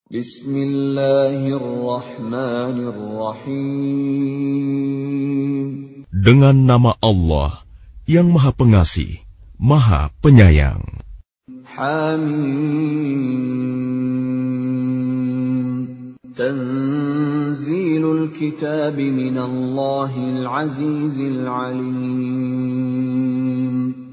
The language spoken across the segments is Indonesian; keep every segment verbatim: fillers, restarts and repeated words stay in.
Bismillahirrahmanirrahim. Dengan nama Allah yang Maha Pengasih, Maha Penyayang. Hamim. Tanzilul kitab minallahil azizil alim.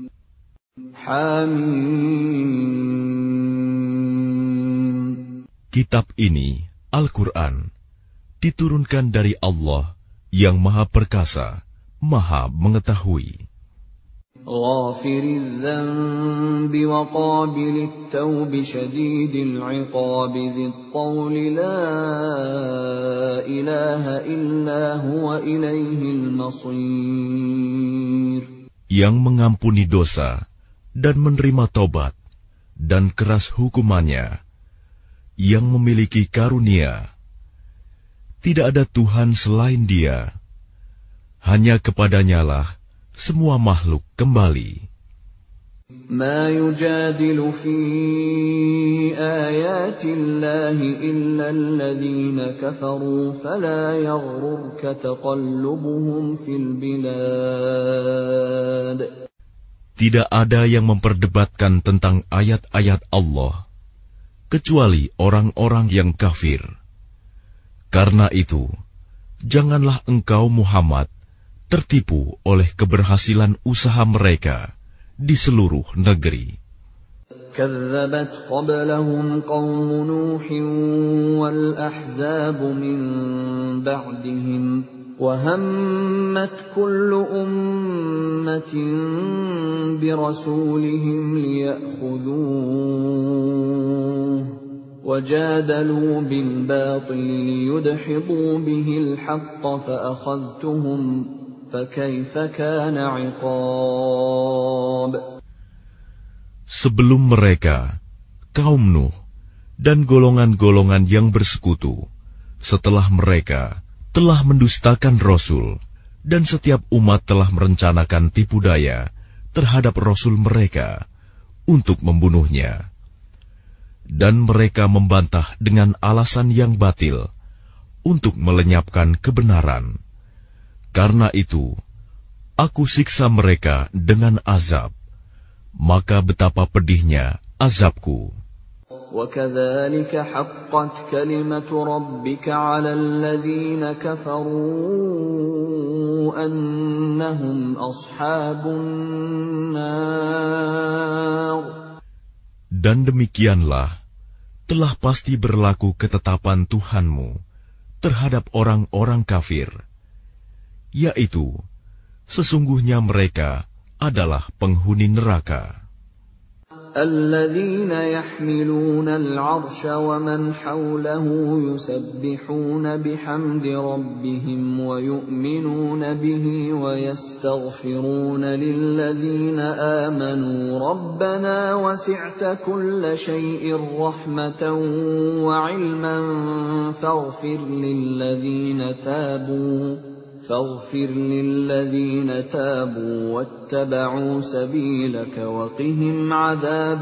Hamim. Kitab ini, Al-Quran, diturunkan dari Allah yang Maha Perkasa, Maha Mengetahui. Ghafiriz dzanbi wa qabilit taubi syadidil iqabi dzit tawli la ilaha illa huwa ilaihil masir. Yang mengampuni dosa dan menerima tobat dan keras hukumannya, yang memiliki karunia. Tidak ada Tuhan selain Dia. Hanya kepadanyalah semua makhluk kembali. Ma yujadilu fi ayatillahi illa alladhina kafaru fala yaghrurka taqallubuhum fil bilad. Tidak ada yang memperdebatkan tentang ayat-ayat Allah kecuali orang-orang yang kafir. Karena itu, janganlah engkau Muhammad tertipu oleh keberhasilan usaha mereka di seluruh negeri. كذبت قبلهم قوم نوح والأحزاب من بعدهم وهمت كل أمة برسولهم ليأخذوه وجادلوا بالباطل ليدحضوا به الحق فأخذتهم فكيف كان عقاب. Sebelum mereka, kaum Nuh dan golongan-golongan yang bersekutu, setelah mereka telah mendustakan Rasul, dan setiap umat telah merencanakan tipu daya terhadap Rasul mereka untuk membunuhnya. Dan mereka membantah dengan alasan yang batil untuk melenyapkan kebenaran. Karena itu, aku siksa mereka dengan azab. Maka betapa pedihnya azabku. وَكَذَلِكَ حَقَّتْ كَلِمَةُ رَبِّكَ عَلَى الَّذِينَ كَفَرُوا أَنَّهُمْ أَصْحَابُ النَّارِ. Dan demikianlah telah pasti berlaku ketetapan Tuhanmu terhadap orang-orang kafir, yaitu sesungguhnya mereka adalah penghuni neraka. الَّذِينَ يَحْمِلُونَ الْعَرْشَ وَمَنْ حَوْلَهُ يُسَبِّحُونَ بِحَمْدِ رَبِّهِمْ وَيُؤْمِنُونَ بِهِ وَيَسْتَغْفِرُونَ لِلَّذِينَ آمَنُوا رَبَّنَا وَسِعْتَ كُلَّ شَيْءٍ رَحْمَةً وَعِلْمًا فَاغْفِرْ لِلَّذِينَ تَابُوا فاغفر للذين تابوا واتبعوا سبيلك وقهم عذاب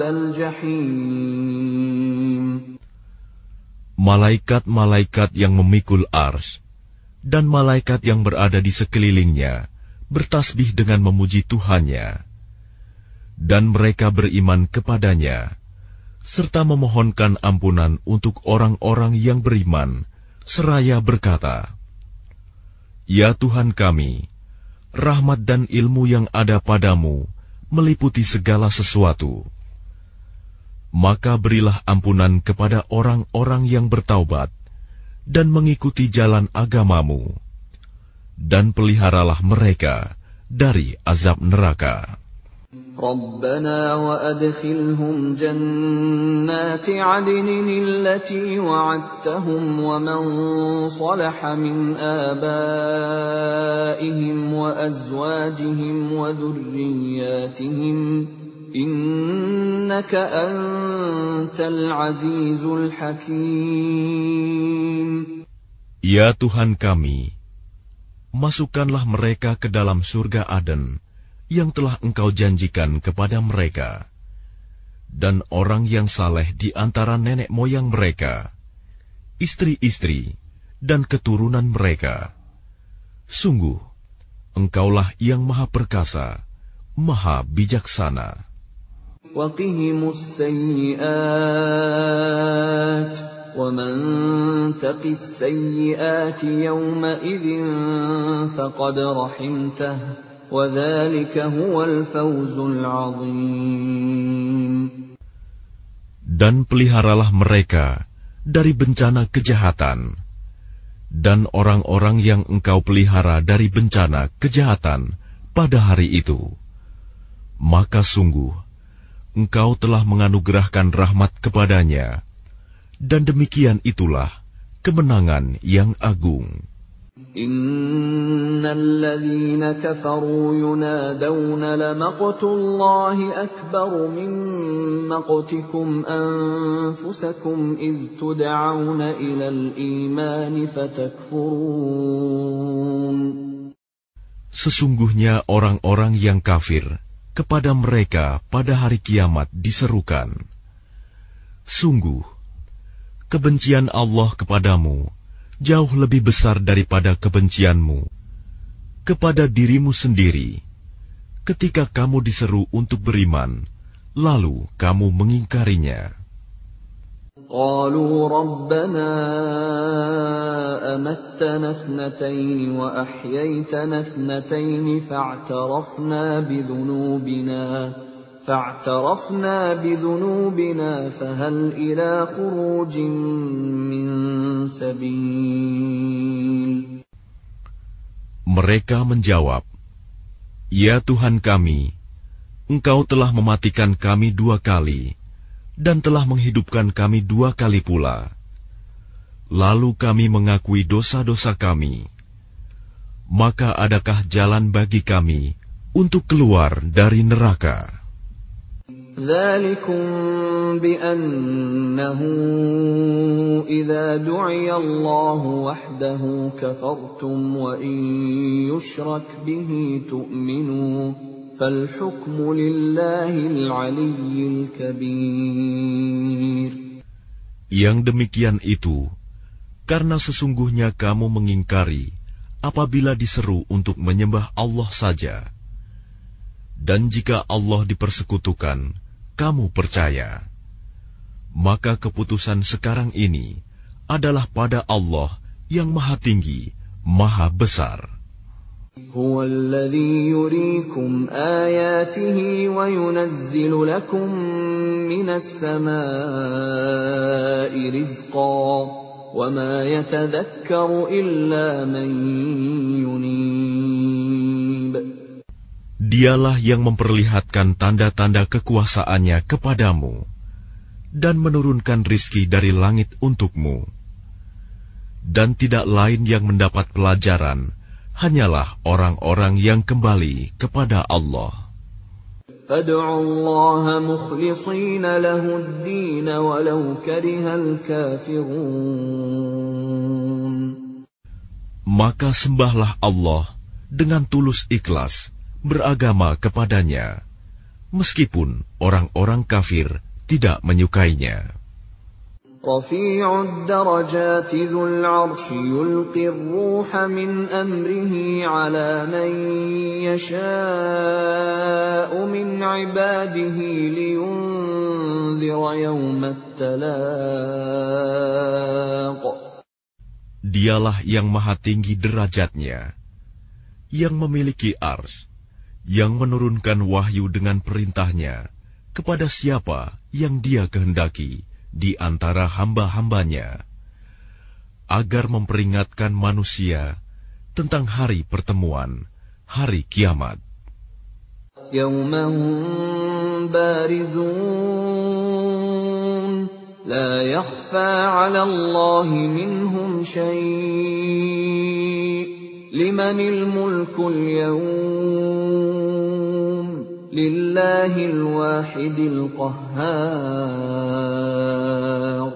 الجحيم. Malaikat-malaikat yang memikul ars dan malaikat yang berada di sekelilingnya bertasbih dengan memuji Tuhannya, dan mereka beriman kepadanya serta memohonkan ampunan untuk orang-orang yang beriman seraya berkata, Ya Tuhan kami, rahmat dan ilmu yang ada padamu meliputi segala sesuatu. Maka berilah ampunan kepada orang-orang yang bertaubat dan mengikuti jalan agamamu, dan peliharalah mereka dari azab neraka. ربنا وأدخلهم جنات عدن التي وعدتهم ومن صلح من آبائهم وأزواجهم وذرياتهم إنك أنت العزيز الحكيم. Ya Tuhan kami, masukkanlah mereka ke dalam surga Aden yang telah Engkau janjikan kepada mereka, dan orang yang saleh di antara nenek moyang mereka. istri-istri, dan keturunan mereka. Sungguh, Engkaulah yang Maha Perkasa, Maha Bijaksana. وَقِهِمُ السَّيِّئَاتِ وَمَنْ تَقِ السَّيِّئَاتِ يَوْمَئِذٍ فَقَدْ رَحِمْتَهُ وَذَلِكَ هُوَ الْفَوْزُ الْعَظِيمُ. Dan peliharalah mereka dari bencana kejahatan, dan orang-orang yang Engkau pelihara dari bencana kejahatan pada hari itu, maka sungguh Engkau telah menganugerahkan rahmat kepadanya, dan demikian itulah kemenangan yang agung. Innal ladzina kafaru yunadawna lamaqtullahi akbaru min maqtikum anfusakum idh tud'auna ilal imani fatakfurun. Sesungguhnya orang-orang yang kafir kepada mereka pada hari kiamat diserukan, sungguh, kebencian Allah kepadamu jauh lebih besar daripada kebencianmu kepada dirimu sendiri ketika kamu diseru untuk beriman, lalu kamu mengingkarinya. قالوا ربنا أمتنا اثنتين وأحييتنا اثنتين فاعترفنا بذنوبنا فاعترفنا بذنوبنا فهل إلى خروج من سبيل. Mereka menjawab, Ya Tuhan kami, Engkau telah mematikan kami dua kali dan telah menghidupkan kami dua kali pula. Lalu kami mengakui dosa-dosa kami. Maka adakah jalan bagi kami untuk keluar dari neraka? ذَلِكُمْ بِأَنَّهُ إِذَا دُعِيَ اللَّهُ وَحْدَهُ كَفَرْتُمْ وَإِنْ يُشْرَكْ بِهِ تُؤْمِنُوا فَالْحُكْمُ لِلَّهِ الْعَلِيِّ الْكَبِيرِ. Yang demikian itu, karena sesungguhnya kamu mengingkari apabila diseru untuk menyembah Allah saja. Dan jika Allah dipersekutukan, kamu percaya. Maka keputusan sekarang ini adalah pada Allah yang Maha Tinggi, Maha Besar. هو الذي يريكم آياته وينزل لكم من السماء رزقا وما يتذكر إلا من ينيب. Dialah yang memperlihatkan tanda-tanda kekuasaannya kepadamu dan menurunkan rizki dari langit untukmu. Dan tidak lain yang mendapat pelajaran hanyalah orang-orang yang kembali kepada Allah. فَادْعُوا اللَّهَ مُخْلِصِينَ لَهُ الدِّينَ وَلَوْ كَرِهَ الْكَافِرُونَ. Maka sembahlah Allah dengan tulus ikhlas beragama kepadanya, meskipun orang-orang kafir tidak menyukainya. رفيع الدرجات ذو العرش يلقي الروح من أمره على من يشاء من عباده لينذر يوم التلاق. Dialah yang maha tinggi derajatnya, yang memiliki ars, yang menurunkan wahyu dengan perintahnya kepada siapa yang Dia kehendaki di antara hamba-hambanya, agar memperingatkan manusia tentang hari pertemuan, hari kiamat. Yaumahum barizun, la yakhfa 'ala Allahi minhum syai', limanil mulkul yawm, lillahil wahidil qahhar.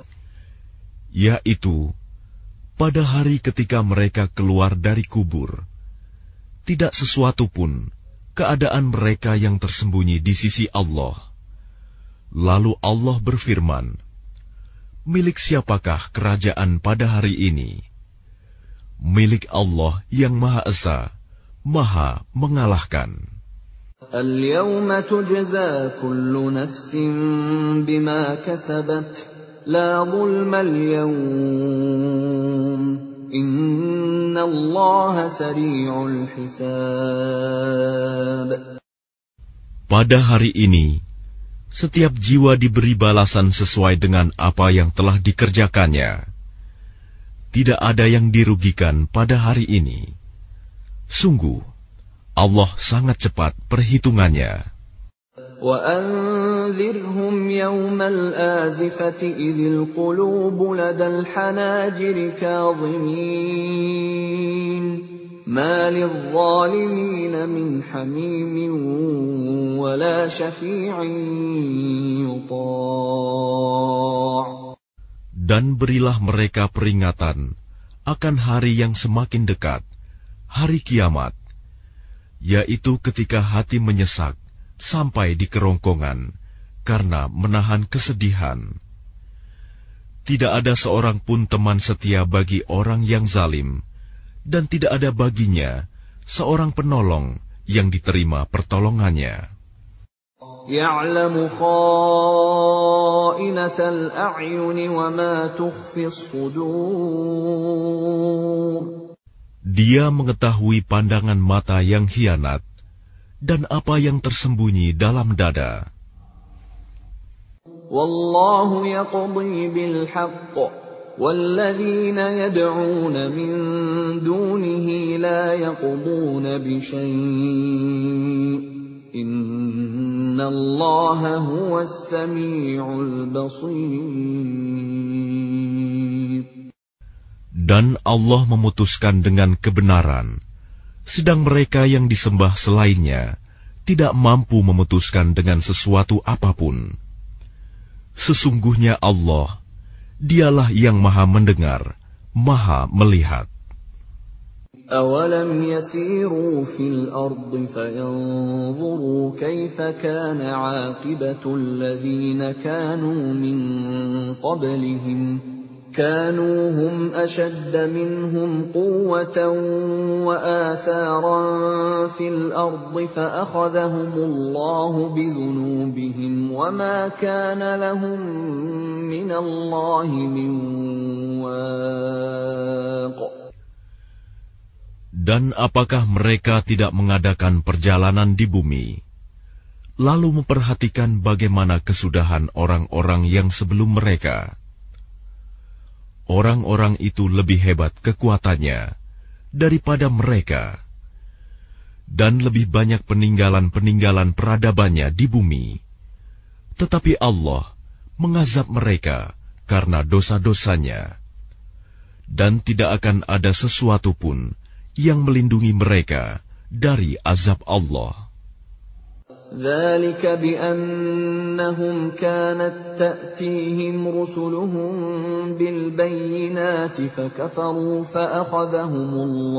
Yaitu, pada hari ketika mereka keluar dari kubur, tidak sesuatu pun keadaan mereka yang tersembunyi di sisi Allah. Lalu Allah berfirman, milik siapakah kerajaan pada hari ini? Milik Allah yang Maha Esa, Maha mengalahkan. Al-yawma tujza kullu nafsin bima kasabat, la zulma al-yawm, inna Allah sari'ul hisab. Pada hari ini, setiap jiwa diberi balasan sesuai dengan apa yang telah dikerjakannya. Tidak ada yang dirugikan pada hari ini. Sungguh, Allah sangat cepat perhitungannya. وَأَنذِرْهُمْ يَوْمَ الْآزِفَةِ إِذِ الْقُلُوبُ لَدَى الْحَنَاجِرِ كَاظِمِينَ مَا لِلظَّالِمِينَ مِنْ حَمِيمٍ وَلَا شَفِيعٍ يُطَاعُ. Dan berilah mereka peringatan akan hari yang semakin dekat, hari kiamat, yaitu ketika hati menyesak sampai di kerongkongan karena menahan kesedihan. Tidak ada seorang pun teman setia bagi orang yang zalim, dan tidak ada baginya seorang penolong yang diterima pertolongannya. يَعْلَمُ خَائِنَةَ الْأَعْيُنِ وَمَا تُخْفِي الصُّدُورُ. Dia mengetahui pandangan mata yang khianat dan apa yang tersembunyi dalam dada. Wallahu yaqdi bil haqq, walladzina yad'una min dunihi la yaqduna bi syai'. Innallaha huwas sami'ul basir. Dan Allah memutuskan dengan kebenaran, sedang mereka yang disembah selainnya tidak mampu memutuskan dengan sesuatu apapun. Sesungguhnya Allah, Dialah yang Maha mendengar, Maha melihat. أَوَلَمْ يَسِيرُوا فِي الْأَرْضِ فَيَنظُرُوا كَيْفَ كَانَ عَاقِبَةُ الَّذِينَ كَانُوا مِن قَبْلِهِمْ كَانُوا هُمْ أَشَدَّ مِنْهُمْ قُوَّةً وَآثَارًا فِي الْأَرْضِ فَأَخَذَهُمُ اللَّهُ بِذُنُوبِهِمْ وَمَا كَانَ لَهُم مِّنَ اللَّهِ مِن وَاقٍ. Dan apakah mereka tidak mengadakan perjalanan di bumi, lalu memperhatikan bagaimana kesudahan orang-orang yang sebelum mereka? Orang-orang itu lebih hebat kekuatannya daripada mereka, dan lebih banyak peninggalan-peninggalan peradabannya di bumi. Tetapi Allah mengazab mereka karena dosa-dosanya, dan tidak akan ada sesuatu pun yang melindungi mereka dari azab Allah. ذَلِكَ بِأَنَّهُمْ كَانَتْ تَأْتِيهِمْ رُسُلُهُم بِالْبَيِّنَاتِ فَكَفَرُوا فَأَخَذَهُمُ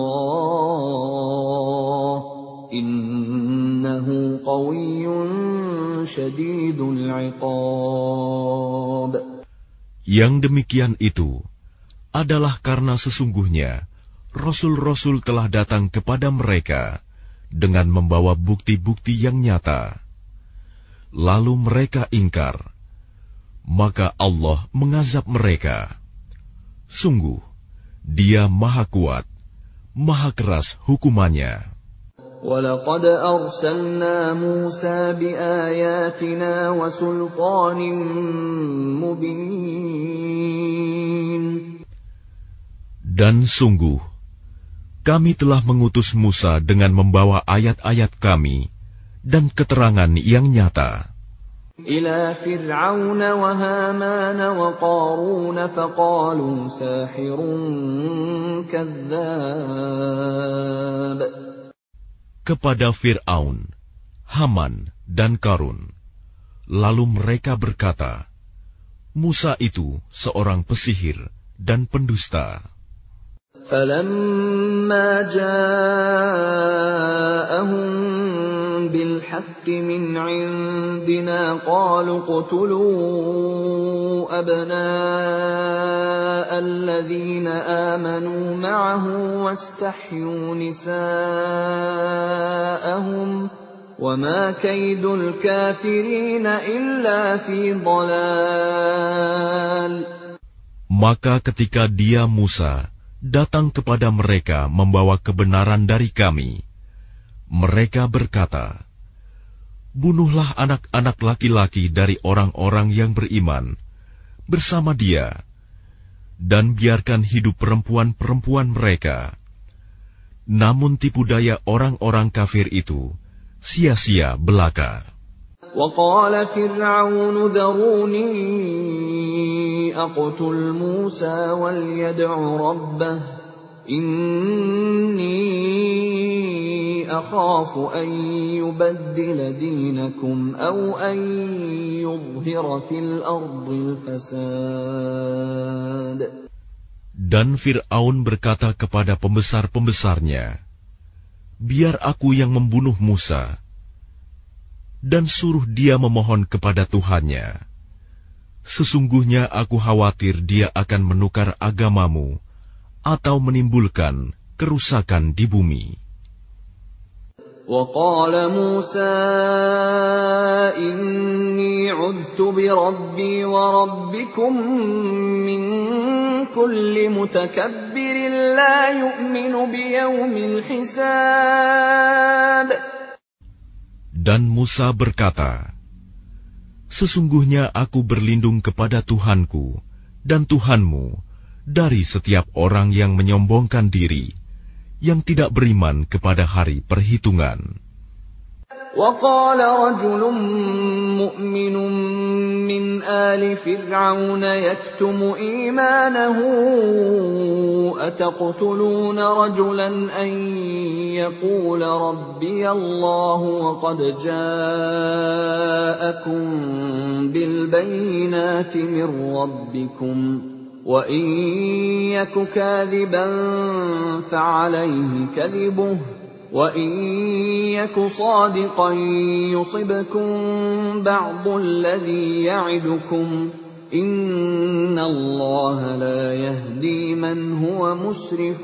اللَّهُ إِنَّهُ قَوِيٌّ شَدِيدُ الْعِقَابِ. Yang demikian itu adalah karena sesungguhnya Rasul-Rasul telah datang kepada mereka dengan membawa bukti-bukti yang nyata. Lalu mereka ingkar, maka Allah mengazab mereka. Sungguh, Dia Maha Kuat, Maha Keras hukumannya. وَلَقَدْ أَرْسَلْنَا مُوسَى بِآيَاتِنَا وَسُلْطَانٍ مُبِينٍ. Dan sungguh, kami telah mengutus Musa dengan membawa ayat-ayat kami dan keterangan yang nyata. إِلَى فِرْعَوْنَ وَهَامَانَ وَقَارُونَ فَقَالُوا سَاحِرٌ كَذَّابٌ. Kepada Fir'aun, Haman, dan Qarun. Lalu mereka berkata, Musa itu seorang pesihir dan pendusta. فَلَمَّا جَاءَهُم بِالْحَقِّ مِنْ عِنْدِنَا قَالُوا اقْتُلُوا أَبْنَاءَ الَّذِينَ آمَنُوا مَعَهُ وَاسْتَحْيُوا نِسَاءَهُمْ وَمَا كَيْدُ الْكَافِرِينَ إِلَّا فِي ضَلَالٍ. Maka ketika dia Musa datang kepada mereka membawa kebenaran dari kami, mereka berkata, bunuhlah anak-anak laki-laki dari orang-orang yang beriman bersama dia, dan biarkan hidup perempuan-perempuan mereka. Namun tipu daya orang-orang kafir itu sia-sia belaka. وَقَالَ فِرْعَوْنُ ذَرُونِي أَقْتُلْ مُوسَى وَلْيَدْعُ رَبَّهُ إِنِّي أَخَافُ أَن يُبَدِّلَ دِينَكُمْ أَوْ أَن يُظْهِرَ فِي الْأَرْضِ الْفَسَادَ. Dan Fir'aun berkata kepada pembesar-pembesarnya, biar aku yang membunuh Musa, dan suruh dia memohon kepada Tuhannya. Sesungguhnya aku khawatir dia akan menukar agamamu atau menimbulkan kerusakan di bumi. وَقَالَ مُوسَى إِنِّي عُذْتُ بِرَبِّي وَرَبِّكُمْ مِنْ كُلِّ مُتَكَبِّرٍ لَا يُؤْمِنُ بِيَوْمِ الْحِسَابِ. Dan Musa berkata, sesungguhnya aku berlindung kepada Tuhanku dan Tuhanmu dari setiap orang yang menyombongkan diri, yang tidak beriman kepada hari perhitungan. وَقَالَ رَجُلٌ مُؤْمِنٌ مِّنْ آلِ فِرْعَوْنَ يَكْتُمُ إِيمَانَهُ أَتَقْتُلُونَ رَجُلًا أَن يَقُولَ رَبِّيَ اللَّهُ وَقَدْ جَاءَكُم بِالْبَيِّنَاتِ مِن رَّبِّكُمْ وَإِن يَكُ كَاذِبًا فَعَلَيْهِ كَذِبُهُ وَإِن يَكُ صَادِقًا يُصِبْكُم بَعْضُ الَّذِي يَعِدُكُمْ إِنَّ اللَّهَ لَا يَهْدِي مَنْ هُوَ مُسْرِفٌ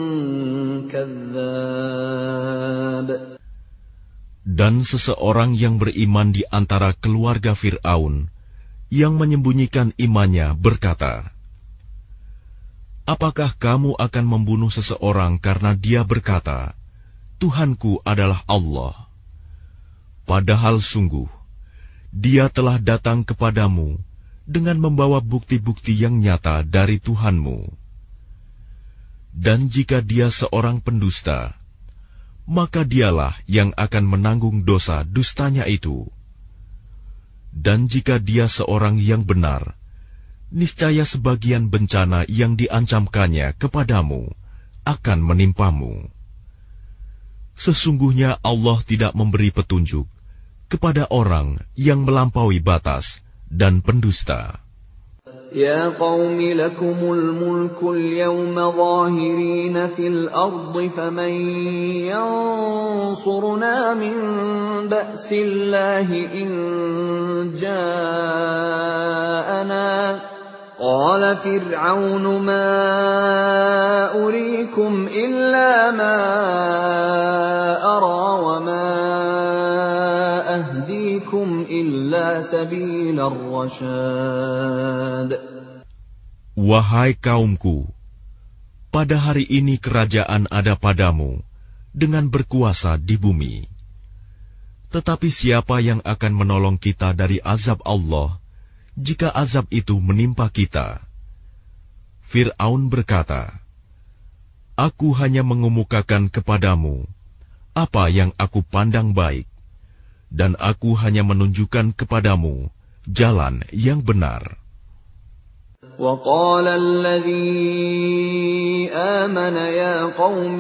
كَذَّابٌ. Dan seseorang yang beriman di antara keluarga Fir'aun yang menyembunyikan imannya berkata, apakah kamu akan membunuh seseorang karena dia berkata, Tuhanku adalah Allah, padahal sungguh dia telah datang kepadamu dengan membawa bukti-bukti yang nyata dari Tuhanmu. Dan jika dia seorang pendusta, maka dialah yang akan menanggung dosa dustanya itu. Dan jika dia seorang yang benar, niscaya sebagian bencana yang diancamkannya kepadamu akan menimpamu. Sesungguhnya Allah tidak memberi petunjuk kepada orang yang melampaui batas dan pendusta. Ya qaumi lakumul mulkul yawma zahirina fil ardi faman yansuruna min ba'sillahi in ja'ana. قال فرعون ما أريكم إلا ما أرى وما أهديكم إلا سبيل الرشاد. Wahai kaumku, pada hari ini kerajaan ada padamu dengan berkuasa di bumi. Tetapi siapa yang akan menolong kita dari azab Allah jika azab itu menimpa kita? Fir'aun berkata, aku hanya mengemukakan kepadamu apa yang aku pandang baik, dan aku hanya menunjukkan kepadamu jalan yang benar. وَقَالَ الَّذِي آمَنَ يَا قَوْمِ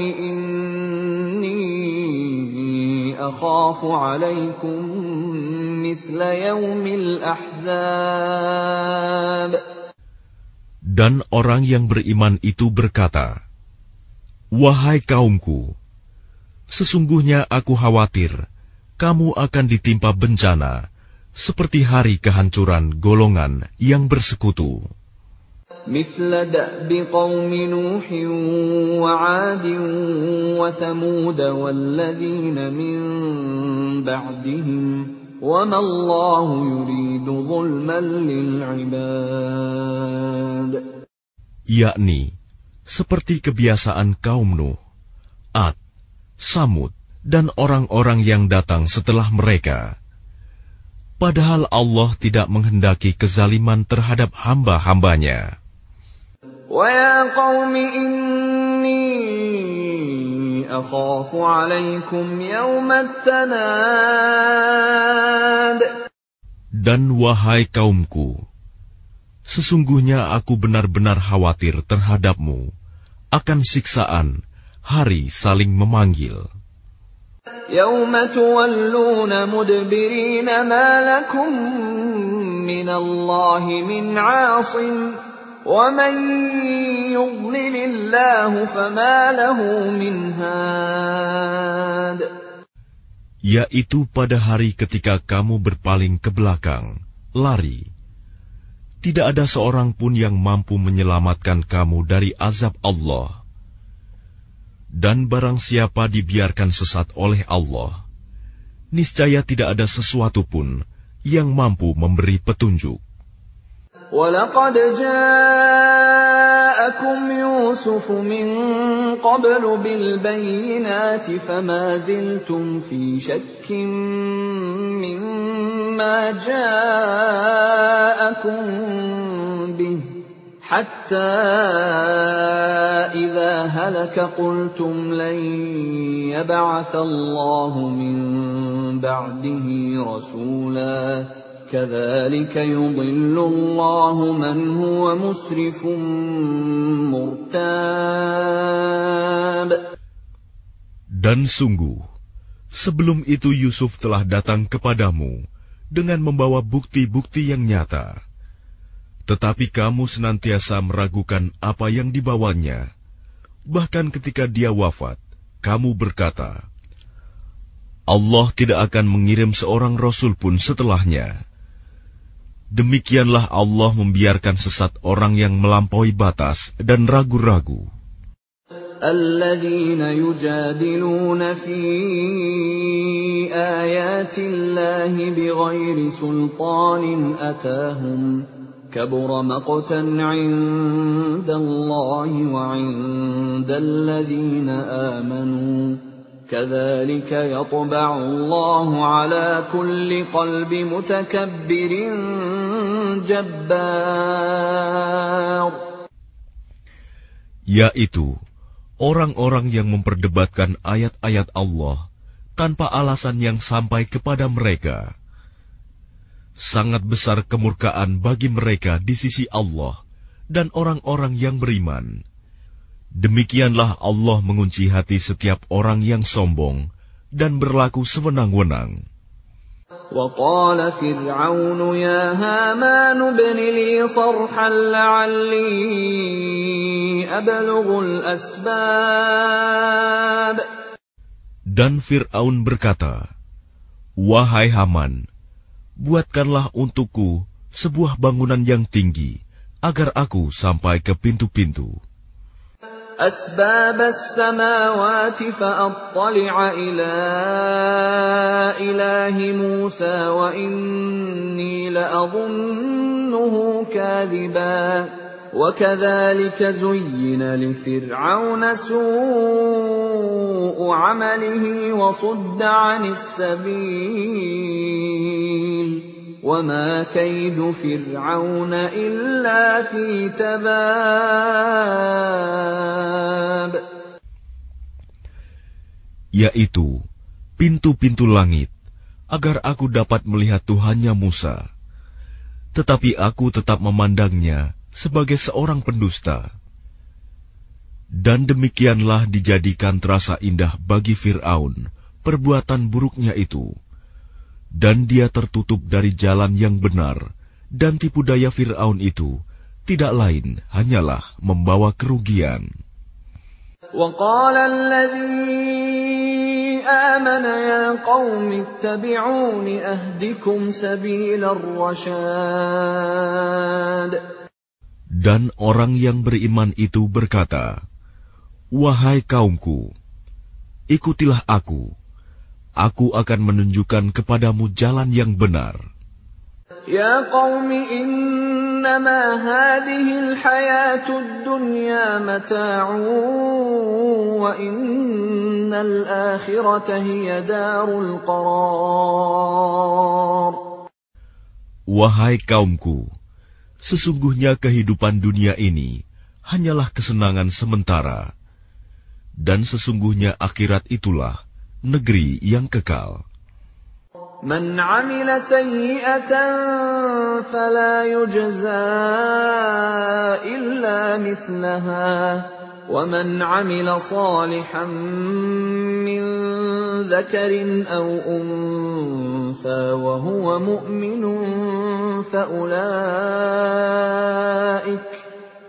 إِنِّي أَخَافُ عَلَيْكُمْ مِثْلَ يَوْمِ الْأَحْزَابِ. Dan orang yang beriman itu berkata, wahai kaumku, sesungguhnya aku khawatir kamu akan ditimpa bencana seperti hari kehancuran golongan yang bersekutu. مثل دأب قوم نوح وعاد وثمود والذين من بعدهم وما الله يريد ظلما للعباد. Yakni seperti kebiasaan kaum Nuh, Ad, Samud, dan orang-orang yang datang setelah mereka. Padahal Allah tidak menghendaki kezaliman terhadap hamba-hambanya. وَيَا قَوْمِ إِنِّي أَخَافُ عَلَيْكُمْ يَوْمَ التَّنَادِ. Dan wahai kaumku, sesungguhnya aku benar-benar khawatir terhadapmu akan siksaan hari saling memanggil. يَوْمَ تُوَلُّونَ مُدْبِرِينَ مَا لَكُمْ مِنَ اللَّهِ مِنْ عَاصِمٍ وَمَنْ يُضْلِلِ اللَّهُ فَمَا لَهُ مِنْ هَادٍ. Yaitu pada hari ketika kamu berpaling ke belakang, lari. Tidak ada seorang pun yang mampu menyelamatkan kamu dari azab Allah. Dan barang siapa dibiarkan sesat oleh Allah, niscaya tidak ada sesuatu pun yang mampu memberi petunjuk. وَلَقَدْ جَاءَكُمْ يُوسُفُ مِنْ قَبْلُ بِالْبَيِّنَاتِ فَمَا زِلْتُمْ فِي شَكٍّ مِّمَّا جَاءَكُمْ بِهِ حَتَّى إِذَا هَلَكَ قُلْتُمْ لَنْ يَبْعَثَ اللَّهُ مِنْ بَعْدِهِ رَسُولًا كَذَلِكَ يُضِلُّ اللَّهُ مَنْ هُوَ مُسْرِفٌ مُرْتَابٌ. Dan sungguh, sebelum itu Yusuf telah datang kepadamu dengan membawa bukti-bukti yang nyata. Tetapi kamu senantiasa meragukan apa yang dibawanya. Bahkan ketika dia wafat, kamu berkata, Allah tidak akan mengirim seorang rasul pun setelahnya. Demikianlah Allah membiarkan sesat orang yang melampaui batas dan ragu-ragu. الَّذِينَ يُجَادِلُونَ فِي آيَاتِ اللَّهِ بِغَيْرِ سُلْطَانٍ أَتَاهُمْ كَبُرَ مَقْتًا عِندَ اللَّهِ وَعِندَ الَّذِينَ آمَنُوا كَذَلِكَ يَطْبَعُ اللَّهُ عَلَى كُلِّ قَلْبِ مُتَكَبِّرٍ جَبَّارٍ. Yaitu orang-orang yang memperdebatkan ayat-ayat Allah tanpa alasan yang sampai kepada mereka. Sangat besar kemurkaan bagi mereka di sisi Allah dan orang-orang yang beriman. Demikianlah Allah mengunci hati setiap orang yang sombong dan berlaku sewenang-wenang. وَقَالَ فِرْعَوْنُ يَا هَامَانُ ابْنِ لِي صَرْحًا لَعَلِّي أَبْلُغُ الْأَسْبَابَ. Dan Fir'aun berkata, Wahai Haman, buatkanlah untukku sebuah bangunan yang tinggi, agar aku sampai ke pintu-pintu. أَسْبَابَ السَّمَاوَاتِ فَأَطَّلِعَ إِلَى إِلَٰهِ مُوسَىٰ وَإِنِّي لَأَظُنُّهُ كَاذِبًا وَكَذَلِكَ زُيِّنَ لِفِرْعَوْنَ سُوءُ عَمَلِهِ وَصُدَّ عَنِ السَّبِيلِ وَمَا كَيْدُ فِرْعَوْنَ إِلَّا فِي تَبَابٍ. Yaitu pintu-pintu langit, agar aku dapat melihat Tuhannya Musa. Tetapi aku tetap memandangnya sebagai seorang pendusta. Dan demikianlah dijadikan terasa indah bagi Fir'aun perbuatan buruknya itu. Dan dia tertutup dari jalan yang benar, dan tipu daya Fir'aun itu tidak lain hanyalah membawa kerugian. وقال الذي آمن يا قوم اتبعون أهدكم سبيل الرشاد. Dan orang yang beriman itu berkata, "Wahai kaumku, ikutilah aku. Aku akan menunjukkan kepadamu jalan yang benar." Ya qaumi innama hadhihi al-hayatud dunya mata'un wa innal akhirata hiya darul qarar. Wahai kaumku, sesungguhnya kehidupan dunia ini hanyalah kesenangan sementara, dan sesungguhnya akhirat itulah negeri yang kekal. Man 'amila sayyi'atan fala yujza illa mithlaha wa man 'amila salihan min dhakarin aw untha wa huwa mu'minun fa ulaika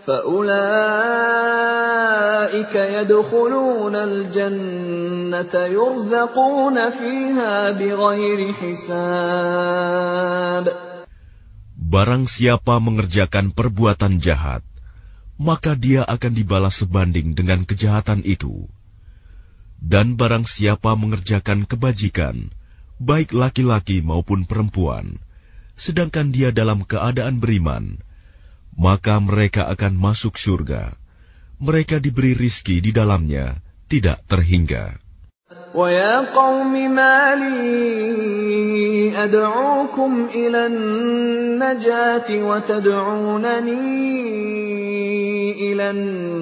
فَأُولَئِكَ يَدْخُلُونَ الْجَنَّةَ يُرْزَقُونَ فِيهَا بِغَيْرِ حِسَابٍ. Barang siapa mengerjakan perbuatan jahat, maka dia akan dibalas sebanding dengan kejahatan itu. Dan barang siapa mengerjakan kebajikan, baik laki-laki maupun perempuan, sedangkan dia dalam keadaan beriman, maka mereka akan masuk surga. Mereka diberi rizki di dalamnya, tidak terhingga. Wa ya qaumi ma li ad'ukum ila an-najati wa tad'unani ila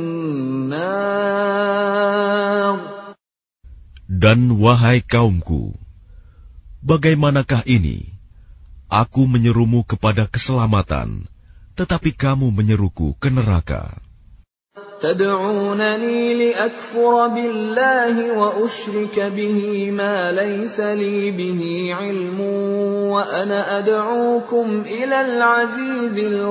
an-nar. Dan wahai kaumku, bagaimanakah ini? Aku menyerumu kepada keselamatan, tetapi kamu menyeruku ke neraka. Tad'unani liakfura billahi wa ushrika bihi ma laysa li bihi ilmun wa ana ad'ukum ilal azizil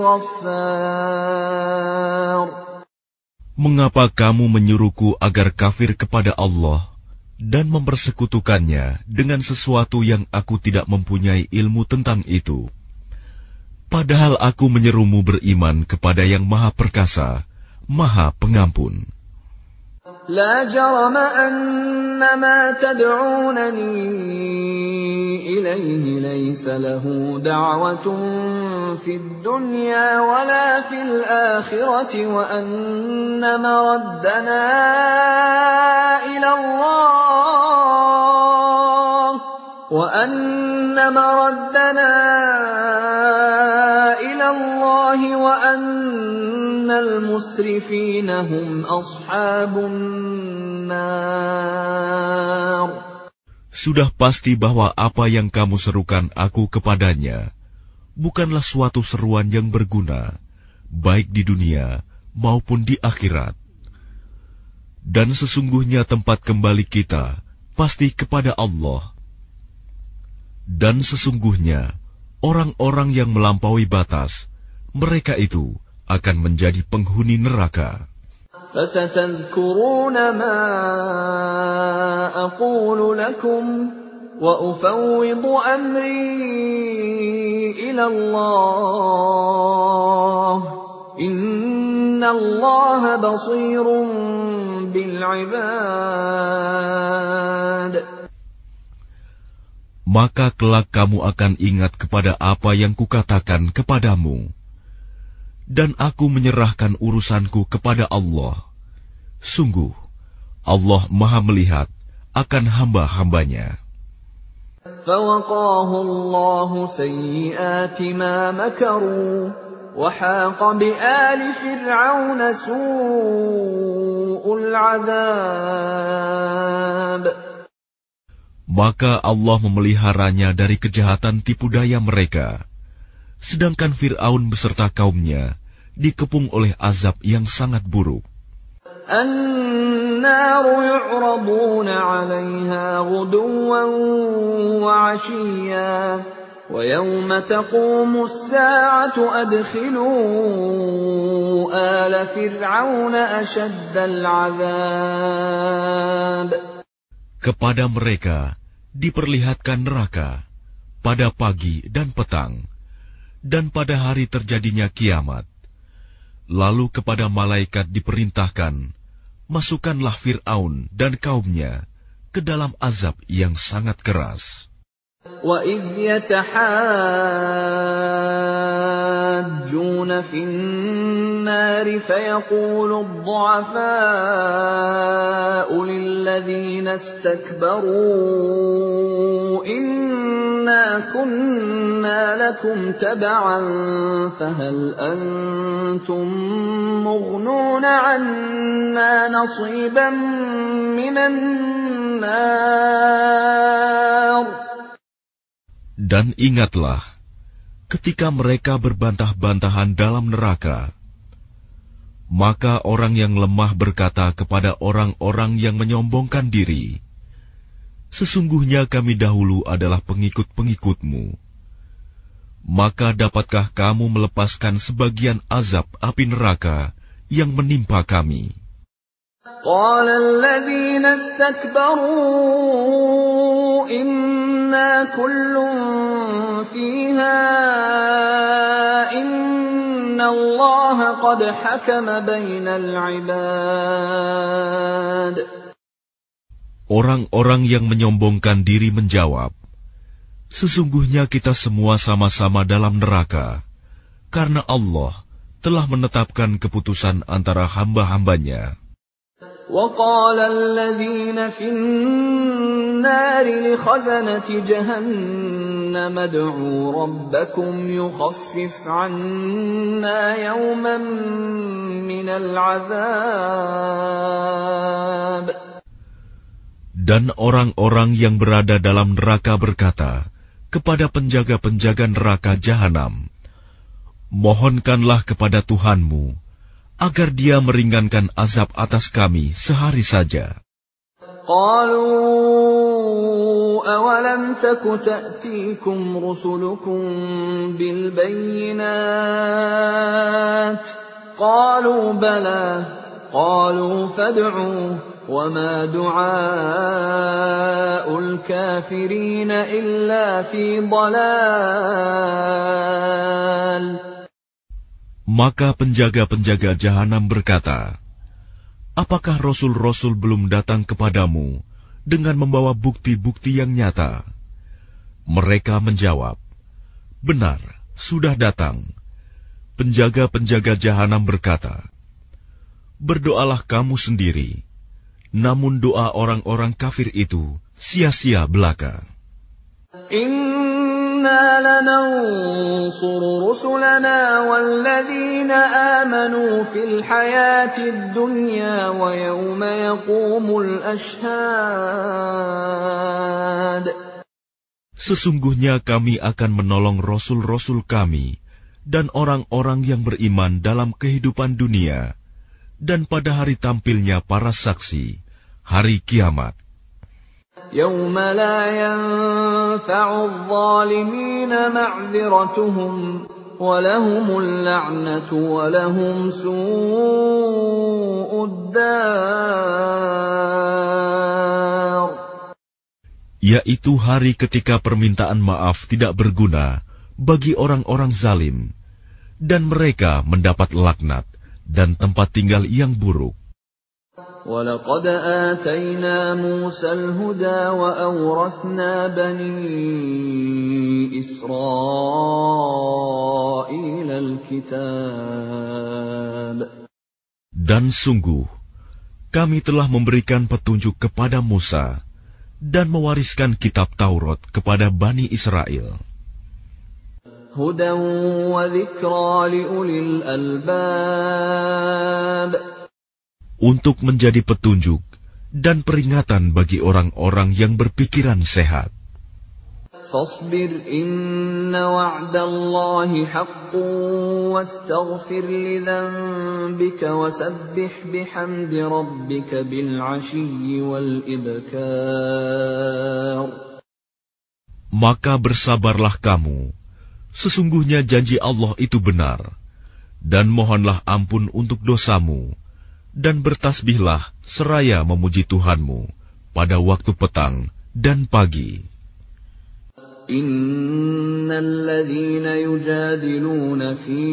ghaffar. Mengapa kamu menyuruhku agar kafir kepada Allah dan mempersekutukannya dengan sesuatu yang aku tidak mempunyai ilmu tentang itu? Padahal aku menyerumu beriman kepada yang Maha Perkasa, Maha Pengampun. La jarama annama tad'unani ilayhi laysa lahu da'watun fid dunya wala fil akhirati wa anna maraddana ila Allah wa anna maraddana ila Allah wa annal musrifina hum ashabun nar. Sudah pasti bahwa apa yang kamu serukan aku kepadanya bukanlah suatu seruan yang berguna, baik di dunia maupun di akhirat. Dan sesungguhnya tempat kembali kita pasti kepada Allah. Dan sesungguhnya orang-orang yang melampaui batas, mereka itu akan menjadi penghuni neraka. فَسَتَذْكُرُونَ مَا أَقُولُ لَكُمْ وَأُفَوِّضُ أَمْرِي إِلَى اللَّهِ إِنَّ اللَّهَ بَصِيرٌ بِالْعِبَادِ. Maka kelak kamu akan ingat kepada apa yang kukatakan kepadamu. Dan aku menyerahkan urusanku kepada Allah. Sungguh, Allah Maha melihat akan hamba-hambanya. فَوَقَاهُ اللَّهُ سَيِّئَاتِ مَا مَكَرُوا وَحَاقَ بِآلِ فِرْعَوْنَ سُوءُ الْعَذَابِ. Maka Allah memeliharanya dari kejahatan tipu daya mereka, sedangkan Fir'aun beserta kaumnya dikepung oleh azab yang sangat buruk. النَّارُ يُعْرَضُونَ عَلَيْهَا غُدُوًّا وَعَشِيًّا وَيَوْمَ تَقُومُ السَّاعَةُ أَدْخِلُوا آلَ فِرْعَوْنَ أَشَدَّ الْعَذَابِ. Kepada mereka diperlihatkan neraka pada pagi dan petang, dan pada hari terjadinya kiamat. Lalu kepada malaikat diperintahkan, masukkanlah Fir'aun dan kaumnya ke dalam azab yang sangat keras. وَإِذْ يَتَحَاجُّونَ فِي النَّارِ فَيَقُولُ الضُّعَفَاءُ لِلَّذِينَ اسْتَكْبَرُوا إِنَّا كُنَّا لَكُمْ تَبَعًا فَهَلْ أَنْتُمْ مُغْنُونَ عَنَّا نَصِيبًا مِنَ النَّارِ. Dan ingatlah, ketika mereka berbantah-bantahan dalam neraka, maka orang yang lemah berkata kepada orang-orang yang menyombongkan diri, sesungguhnya kami dahulu adalah pengikut-pengikutmu. Maka dapatkah kamu melepaskan sebagian azab api neraka yang menimpa kami? قال الذين استكبروا إنا كل فيها إن الله قد حكم بين العباد. Orang-orang yang menyombongkan diri menjawab, sesungguhnya kita semua sama-sama dalam neraka, karena Allah telah menetapkan keputusan antara hamba-hambanya. وَقَالَ الَّذِينَ فِي النَّارِ لِخَزَنَةِ جَهَنَّمَ ادْعُوا رَبَّكُمْ يُخَفِّفْ عَنَّا يَوْمًا مِنَ الْعَذَابِ. Dan orang-orang yang berada dalam neraka berkata kepada penjaga-penjaga neraka Jahanam, mohonkanlah kepada Tuhanmu agar dia meringankan azab atas kami sehari saja. قالوا أولم تك تأتيكم رسلكم بالبينات قالوا بلى قالوا فادعوا وما دعاء الكافرين إلا في ضلال. Maka penjaga-penjaga Jahanam berkata, apakah Rasul-Rasul belum datang kepadamu dengan membawa bukti-bukti yang nyata? Mereka menjawab, benar, sudah datang. Penjaga-penjaga Jahanam berkata, berdoalah kamu sendiri, namun doa orang-orang kafir itu sia-sia belaka. إِنَّا لَنَنصُرُ رُسُلَنَا وَالَّذِينَ آمَنُوا فِي الْحَيَاةِ الدُّنْيَا وَيَوْمَ يَقُومُ الْأَشْهَادُ. Sesungguhnya kami akan menolong rasul-rasul kami dan orang-orang yang beriman dalam kehidupan dunia dan pada hari tampilnya para saksi, hari kiamat. يَوْمَ لَا يَنفَعُ الظَّالِمِينَ مَعْذِرَتُهُمْ وَلَهُمُ اللَّعْنَةُ وَلَهُمْ سُوءُ الدَّارِ. Yaitu hari ketika permintaan maaf tidak berguna bagi orang-orang zalim, dan mereka mendapat laknat dan tempat tinggal yang buruk. وَلَقَدْ آتَيْنَا مُوسَى الْهُدَى وَأَوْرَثْنَا بَنِي إِسْرَائِيلَ الْكِتَابَ. Dan sungguh, kami telah memberikan petunjuk kepada Musa dan mewariskan kitab Taurat kepada Bani Israel. هُدًى وَذِكْرَى لِأُولِي الْأَلْبَابِ. Untuk menjadi petunjuk dan peringatan bagi orang-orang yang berpikiran sehat. فاصبر إن وعد الله حق واستغفر لذنبك وسبح بحمد ربك بالعشي والإبكار. Maka bersabarlah kamu, sesungguhnya janji Allah itu benar, dan mohonlah ampun untuk dosamu, dan bertasbihlah seraya memuji Tuhanmu pada waktu petang dan pagi. Innal ladzina yujadiluna fi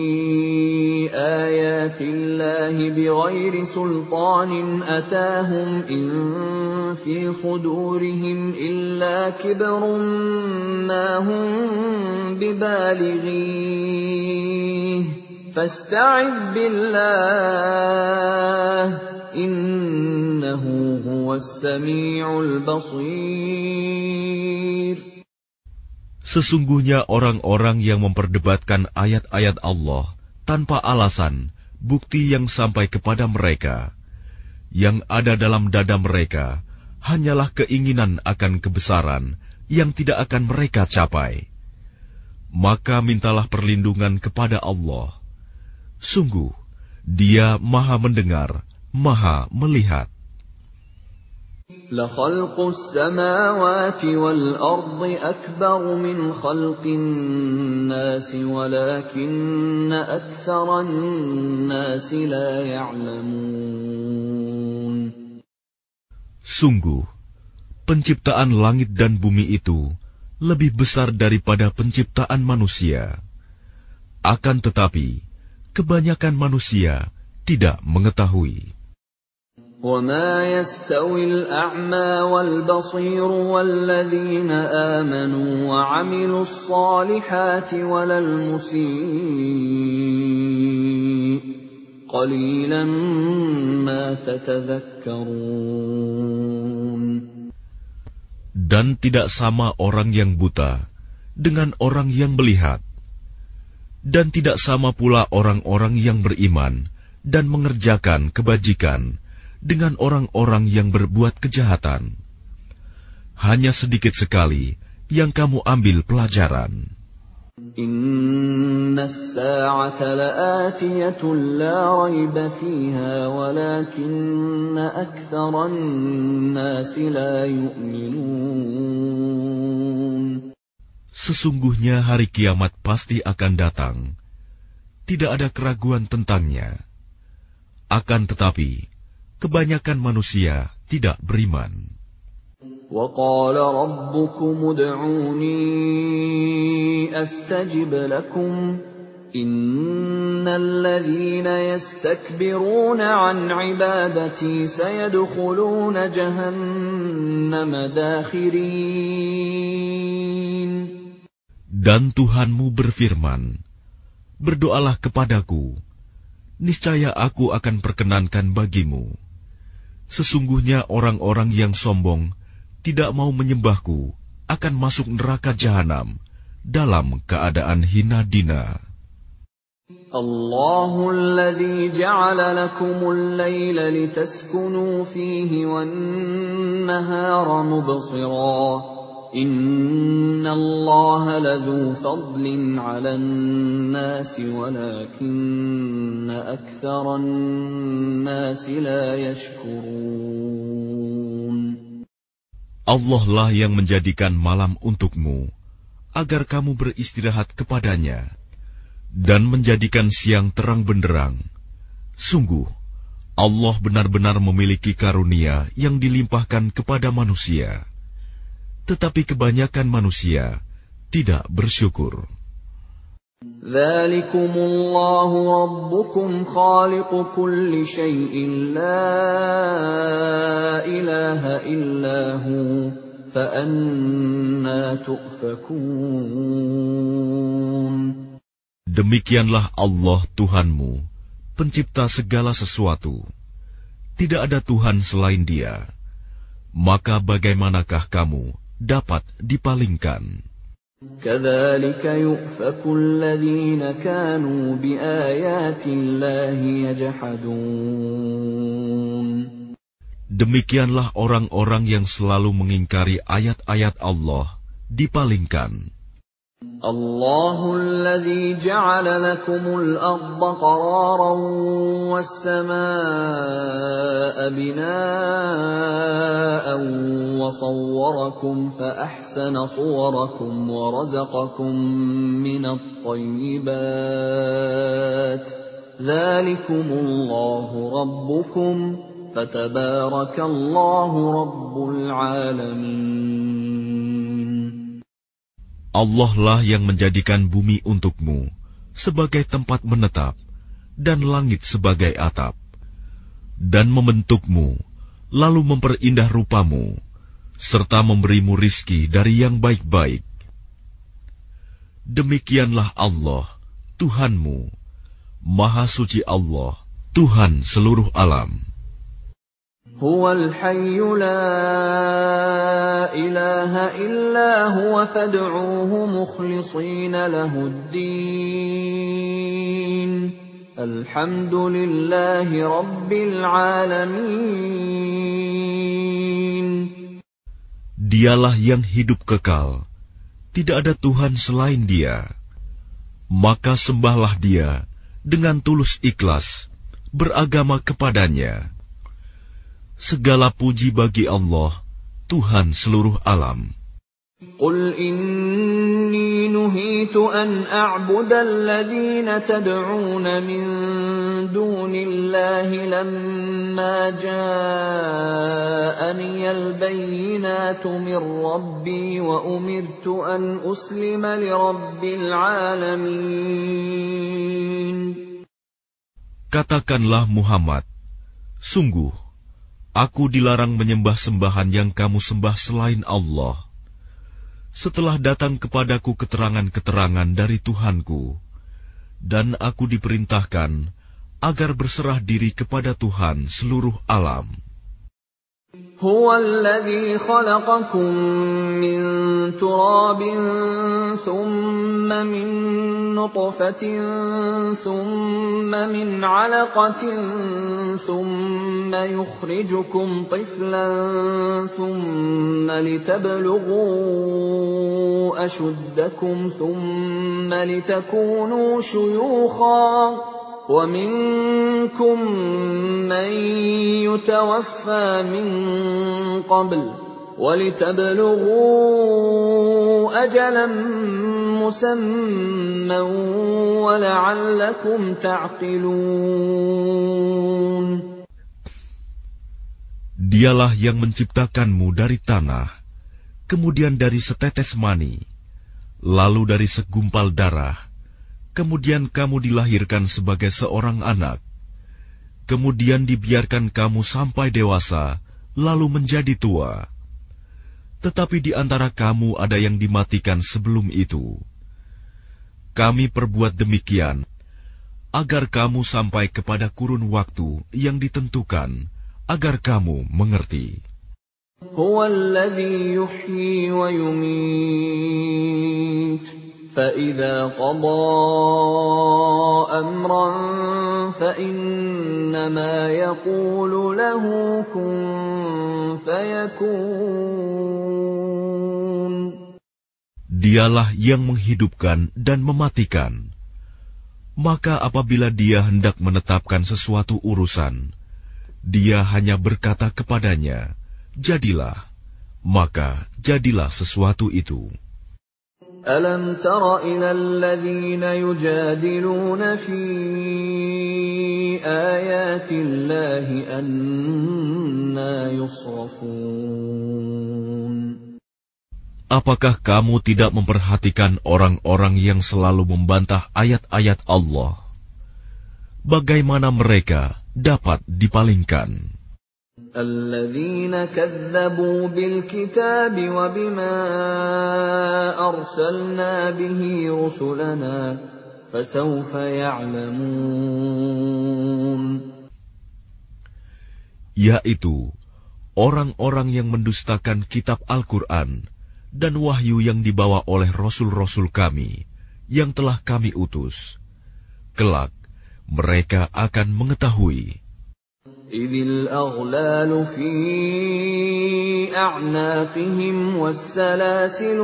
ayatillahi bighairi sultanin atahum in fi sudurihim illa kibrun ma hum bibalighi fasta'idh billah innahu huwas sami'ul basir. Sesungguhnya orang-orang yang memperdebatkan ayat-ayat Allah tanpa alasan, bukti yang sampai kepada mereka, yang ada dalam dada mereka hanyalah keinginan akan kebesaran yang tidak akan mereka capai. Maka mintalah perlindungan kepada Allah. Sungguh, Dia Maha Mendengar, Maha Melihat. لَخَلْقُ السَّمَاوَاتِ وَالْأَرْضِ أَكْبَرُ مِنْ خَلْقِ النَّاسِ وَلَكِنَّ أَكْثَرَ النَّاسِ لَا يَعْلَمُونَ. Sungguh, penciptaan langit dan bumi itu lebih besar daripada penciptaan manusia. Akan tetapi, kebanyakan manusia tidak mengetahui. وَمَا يَسْتَوِي الْأَعْمَى وَالْبَصِيرُ وَالَّذِينَ آمَنُوا وَعَمِلُوا الصَّالِحَاتِ وَلَا الْمُسِيءُ قَلِيلًا مَا تَتَذَكَّرُونَ. Dan tidak sama orang yang buta dengan orang yang melihat, dan tidak sama pula orang-orang yang beriman dan mengerjakan kebajikan dengan orang-orang yang berbuat kejahatan. Hanya sedikit sekali yang kamu ambil pelajaran. Inna as-sa'ata la'atiyatun la rayba fiha walakinna aktharan nasi la yu'minun. Sesungguhnya hari kiamat pasti akan datang. Tidak ada keraguan tentangnya. Akan tetapi, kebanyakan manusia tidak beriman. وَقَالَ رَبُّكُمُ ادْعُونِي أَسْتَجِبْ لَكُمْ إِنَّ الَّذِينَ يَسْتَكْبِرُونَ عَنْ عِبَادَتِي سَيَدْخُلُونَ جَهَنَّمَ دَاخِرِينَ. Dan Tuhanmu berfirman, berdoalah kepadaku, niscaya aku akan perkenankan bagimu. Sesungguhnya orang-orang yang sombong tidak mau menyembahku akan masuk neraka jahanam dalam keadaan hina dina. Allahul ladzi ja'ala lakumul laila litaskunu fihi wan nahara mubsira. Innallaha ladzu fadlin 'alan nasi walakinna aktsaran nasi la yashkurun. Allah lah yang menjadikan malam untukmu agar kamu beristirahat kepadanya, dan menjadikan siang terang benderang. Sungguh, Allah benar-benar memiliki karunia yang dilimpahkan kepada manusia. Tetapi kebanyakan manusia tidak bersyukur. Dzalikumullahu rabbukum khaliqu kulli syai'in la ilaha illahu fa anna tu'fakun. Demikianlah Allah Tuhanmu, pencipta segala sesuatu. Tidak ada Tuhan selain Dia. Maka bagaimanakah kamu dapat dipalingkan? Kadzalika yu'faku alladzina kanu biayatillahi yajhadun. Demikianlah orang-orang yang selalu mengingkari ayat-ayat Allah dipalingkan. الله الذي جعل لكم الأرض قرارا والسماء بناء وصوركم فأحسن صوركم ورزقكم من الطيبات ذلكم الله ربكم فتبارك الله رب العالمين. Allah lah yang menjadikan bumi untukmu sebagai tempat menetap dan langit sebagai atap, dan membentukmu, lalu memperindah rupamu, serta memberimu rizki dari yang baik-baik. Demikianlah Allah, Tuhanmu, Maha Suci Allah, Tuhan seluruh alam. Huwal hayyu la ilaha illa huwa fad'uuhu mukhlishina lahuddin. Alhamdulillahi rabbil alamin. Dialah yang hidup kekal, tidak ada Tuhan selain Dia. Maka sembahlah Dia dengan tulus ikhlas, beragama kepadanya. Segala puji bagi Allah, Tuhan seluruh alam. Qul inni nuhitu an a'buda alladhina tad'una min dunillahi lamma ja'ani al-bayyinatu min rabbi wa umirtu an uslima li rabbil alamin. Katakanlah Muhammad, sungguh aku dilarang menyembah sembahan yang kamu sembah selain Allah. Setelah datang kepadaku keterangan-keterangan dari Tuhanku, dan aku diperintahkan agar berserah diri kepada Tuhan seluruh alam. Huwa alladhi khalaqakum min turabin thumma min nutfatin thumma min 'alaqatin thumma yukhrijukum tiflan thumma litablughu ashuddakum thumma litakunu shuyukhan وَمِنكُم مَّن يُتَوَفَّىٰ مِن قَبْلُ وَلِتَبْلُغُوا أَجَلًا مُّسَمًّى وَلَعَلَّكُمْ تَعْقِلُونَ. Dialah yang menciptakanmu dari tanah, kemudian dari setetes mani, lalu dari segumpal darah, kemudian kamu dilahirkan sebagai seorang anak, kemudian dibiarkan kamu sampai dewasa, lalu menjadi tua. Tetapi di antara kamu ada yang dimatikan sebelum itu. Kami perbuat demikian, agar kamu sampai kepada kurun waktu yang ditentukan, agar kamu mengerti. Huwa alladhi yuhyi wa yumit. فَإِذَا قَضَىٰ أَمْرًا فَإِنَّمَا يَقُولُ لَهُ كُن فَيَكُونُ. Dialah yang menghidupkan dan mematikan. Maka apabila Dia hendak menetapkan sesuatu urusan, Dia hanya berkata kepadanya, jadilah, maka jadilah sesuatu itu. أَلَمْ تَرَ إِلَى الَّذِينَ يُجَادِلُونَ فِي آيَاتِ اللَّهِ أَنَّىٰ يُصْرَفُونَ. Apakah kamu tidak memperhatikan orang-orang yang selalu membantah ayat-ayat Allah? Bagaimana mereka dapat dipalingkan? الَّذِينَ كَذَّبُوا بِالْكِتَابِ وَبِمَا أَرْسَلْنَا بِهِ رُسُلَنَا فَسَوْفَ يَعْلَمُونَ. Yaitu orang-orang yang mendustakan kitab Al-Quran dan wahyu yang dibawa oleh rasul-rasul kami yang telah kami utus. Kelak mereka akan mengetahui. إذ الأغلال في أعناقهم والسلاسل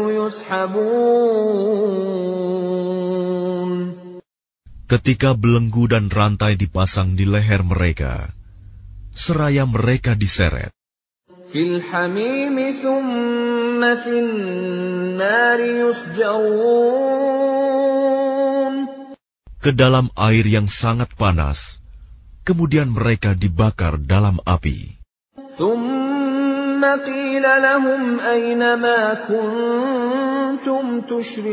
يسحبون. Ketika belenggu dan rantai dipasang di leher mereka, seraya mereka diseret fil hamim thumma fin nari yusjarun, ke dalam air yang sangat panas, kemudian mereka dibakar dalam api. Thumma qila lahum ayna ma kuntum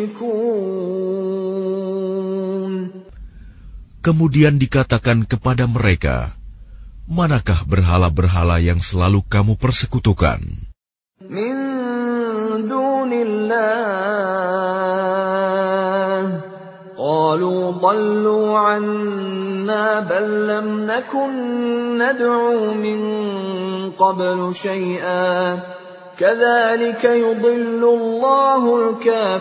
tushrikun. Kemudian dikatakan kepada mereka, manakah berhala-berhala yang selalu kamu persekutukan? Min dunillah. Qalu dallu anna bal lam nakun nad'u min qablu shay'a. Kadzalika yudillu Allahul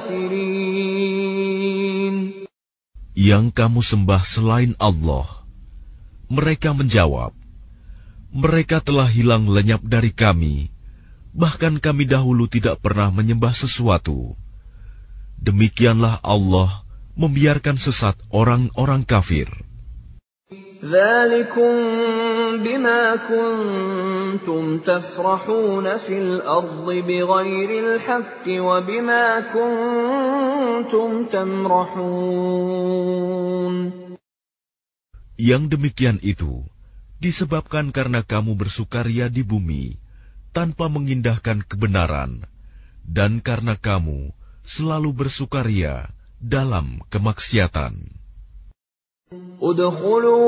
kafirin. Yang kamu sembah selain Allah. Mereka menjawab, mereka telah hilang lenyap dari kami, bahkan kami dahulu tidak pernah menyembah sesuatu. Demikianlah Allah membiarkan sesat orang-orang kafir. Dzalikum bima kuntum tafrahuna fil ardi bighairil haqqi wa bima kuntum tamrahun. Yang demikian itu disebabkan karena kamu bersukaria di bumi tanpa mengindahkan kebenaran, dan karena kamu selalu bersukaria dalam kemaksiatan. Udkhulu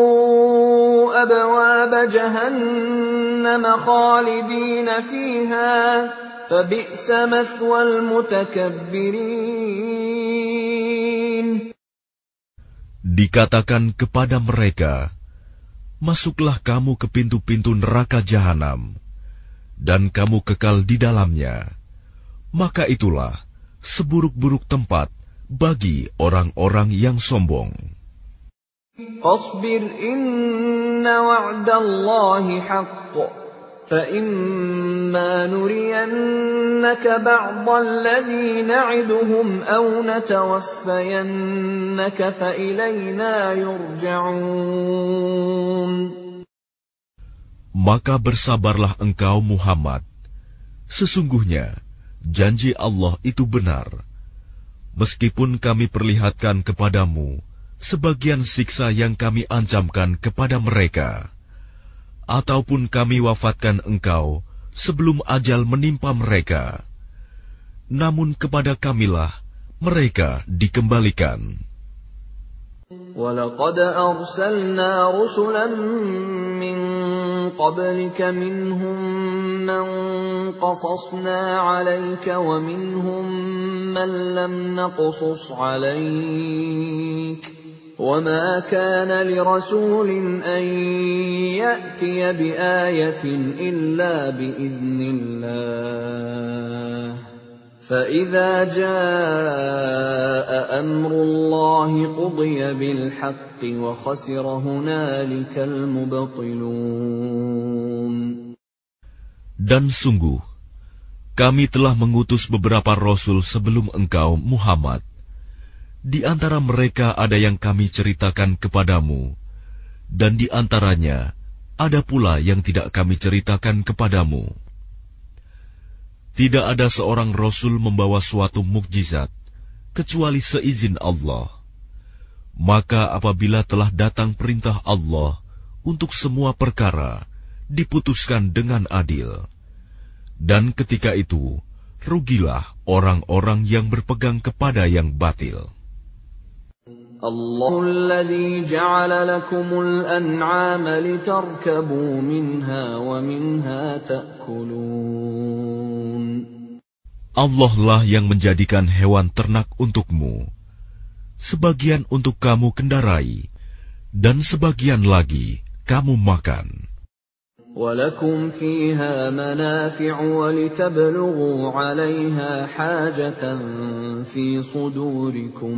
abwaab jahannam khalidina fiha fabi'sa mathwal mutakabbirin. Dikatakan kepada mereka, masuklah kamu ke pintu-pintu neraka jahanam, dan kamu kekal di dalamnya. Maka itulah seburuk-buruk tempat bagi orang-orang yang sombong. Fasbir inna wa'dallahi haqq, fa imma nuriyannaka ba'dalladhi na'iduhum aw natawaffayannaka fa ilayna yurja'un. Maka bersabarlah engkau Muhammad, sesungguhnya janji Allah itu benar. Meskipun kami perlihatkan kepadamu sebagian siksa yang kami ancamkan kepada mereka, ataupun kami wafatkan engkau sebelum ajal menimpa mereka, namun kepada kamilah mereka dikembalikan. وَلَقَدْ أَرْسَلْنَا رُسُلًا مِّن قَبْلِكَ مِنْهُم مَّن قَصَصْنَا عَلَيْكَ وَمِنْهُم مَّن لَّمْ نَقْصُصْ عَلَيْكَ وَمَا كَانَ لِرَسُولٍ أَن يَأْتِيَ بِآيَةٍ إِلَّا بِإِذْنِ اللَّهِ فَإِذَا جَاءَ أَمْرُ اللَّهِ قُضِيَ بِالْحَقِّ وَخَسِرَ هُنَالِكَ الْمُبْطِلُونَ. Dan sungguh, kami telah mengutus beberapa rasul sebelum engkau, Muhammad. Di antara mereka ada yang kami ceritakan kepadamu, dan di antaranya ada pula yang tidak kami ceritakan kepadamu. Tidak ada seorang rasul membawa suatu mukjizat, kecuali seizin Allah. Maka apabila telah datang perintah Allah untuk semua perkara, diputuskan dengan adil. Dan ketika itu, rugilah orang-orang yang berpegang kepada yang batil. Allahul ladzi ja'ala lakumul an'ama litarkabu minha wa minha ta'kulun. Allah lah yang menjadikan hewan ternak untukmu, sebagian untuk kamu kendarai, dan sebagian lagi kamu makan. وَلَكُمْ فِيهَا مَنَافِعُ وَلِتَبْلُغُوا عَلَيْهَا حَاجَةً فِي صُدُورِكُمْ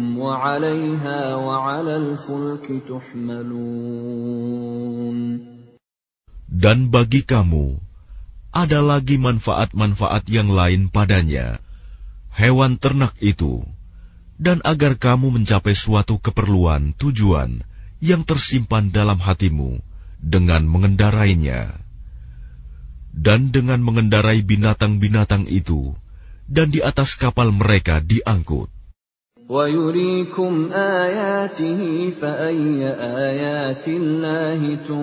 وَعَلَيْهَا وَعَلَى الْفُلْكِ تُحْمَلُونَ. Dan bagi kamu ada lagi manfaat-manfaat yang lain padanya, hewan ternak itu, dan agar kamu mencapai suatu keperluan tujuan yang tersimpan dalam hatimu dengan mengendarainya. Dan dengan mengendarai binatang-binatang itu, dan di atas kapal mereka diangkut. وَيُرِيكُمْ آيَاتِهِ فَأَيَّ آيَاتِ اللَّهِ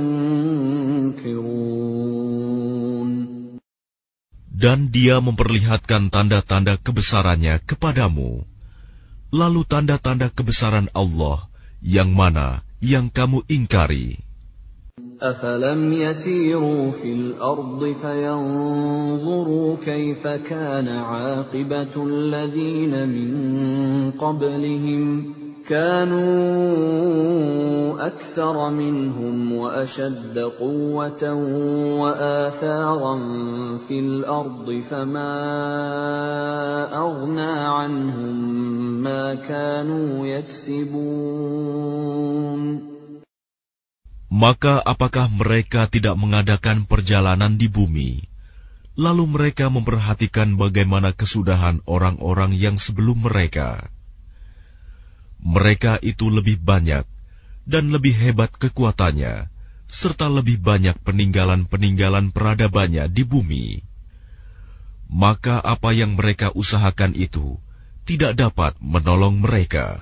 تُنْكِرُونَ. Dan dia memperlihatkan tanda-tanda kebesarannya kepadamu. Lalu tanda-tanda kebesaran Allah yang mana yang kamu ingkari? أَفَلَمْ يَسِيرُوا فِي الْأَرْضِ فَيَنْظُرُوا كَيْفَ كَانَ عَاقِبَةُ الَّذِينَ مِنْ قَبْلِهِمْ كَانُوا أَكْثَرَ مِنْهُمْ وَأَشَدَّ قُوَّةً وَآثَارًا فِي الْأَرْضِ فَمَا أَغْنَى عَنْهُمْ مَا كَانُوا يَكْسِبُونَ. Maka apakah mereka tidak mengadakan perjalanan di bumi, lalu mereka memperhatikan bagaimana kesudahan orang-orang yang sebelum mereka? Mereka itu lebih banyak dan lebih hebat kekuatannya, serta lebih banyak peninggalan-peninggalan peradabannya di bumi. Maka apa yang mereka usahakan itu tidak dapat menolong mereka.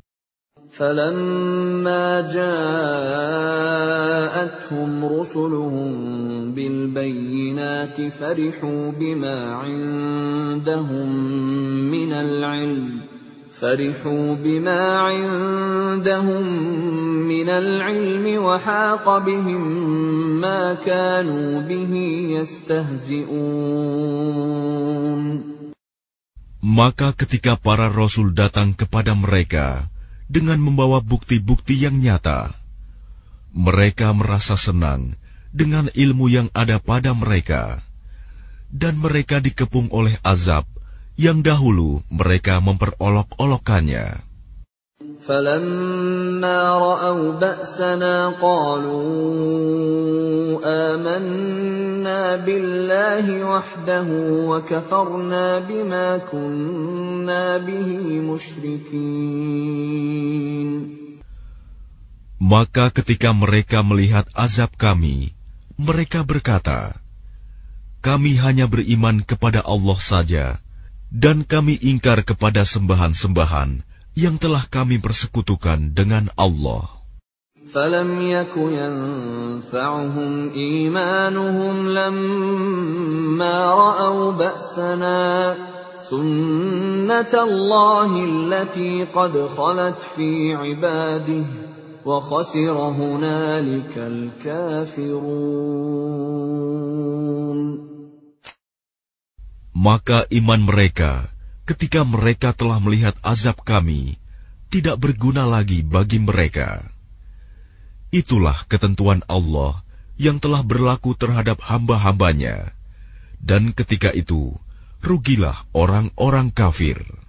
فَلَمَّا جَاءَتْهُمْ رُسُلُهُم بِالْبَيِّنَاتِ فَرِحُوا بِمَا عِندَهُم مِّنَ الْعِلْمِ فَرِحُوا بِمَا عِندَهُم مِّنَ الْعِلْمِ وَحَاقَ بِهِم مَّا كَانُوا بِهِ يَسْتَهْزِئُونَ. Maka ketika para rasul datang kepada mereka dengan membawa bukti-bukti yang nyata, mereka merasa senang dengan ilmu yang ada pada mereka, dan mereka dikepung oleh azab yang dahulu mereka memperolok-olokkannya. فَلَمَّا رَأَوْا بَأْسَنَا قَالُوا آمَنَّا بِاللَّهِ وَحْدَهُ وَكَفَرْنَا بِمَا كُنَّا بِهِ مُشْرِكِينَ. Maka ketika mereka melihat azab kami, mereka berkata, kami hanya beriman kepada Allah saja, dan kami ingkar kepada sembahan-sembahan yang telah kami persekutukan dengan Allah. فَلَمْ يَكُ يَنفَعُهُمْ إِيمَانُهُمْ لَمَّا رَأَوْا بَأْسَنَا سُنَّةَ اللَّهِ الَّتِي قَدْ خَلَتْ فِي عِبَادِهِ وَخَسِرَ هُنَالِكَ الْكَافِرُونَ. Maka iman mereka ketika mereka telah melihat azab kami tidak berguna lagi bagi mereka. Itulah ketentuan Allah yang telah berlaku terhadap hamba-hambanya, dan ketika itu rugilah orang-orang kafir.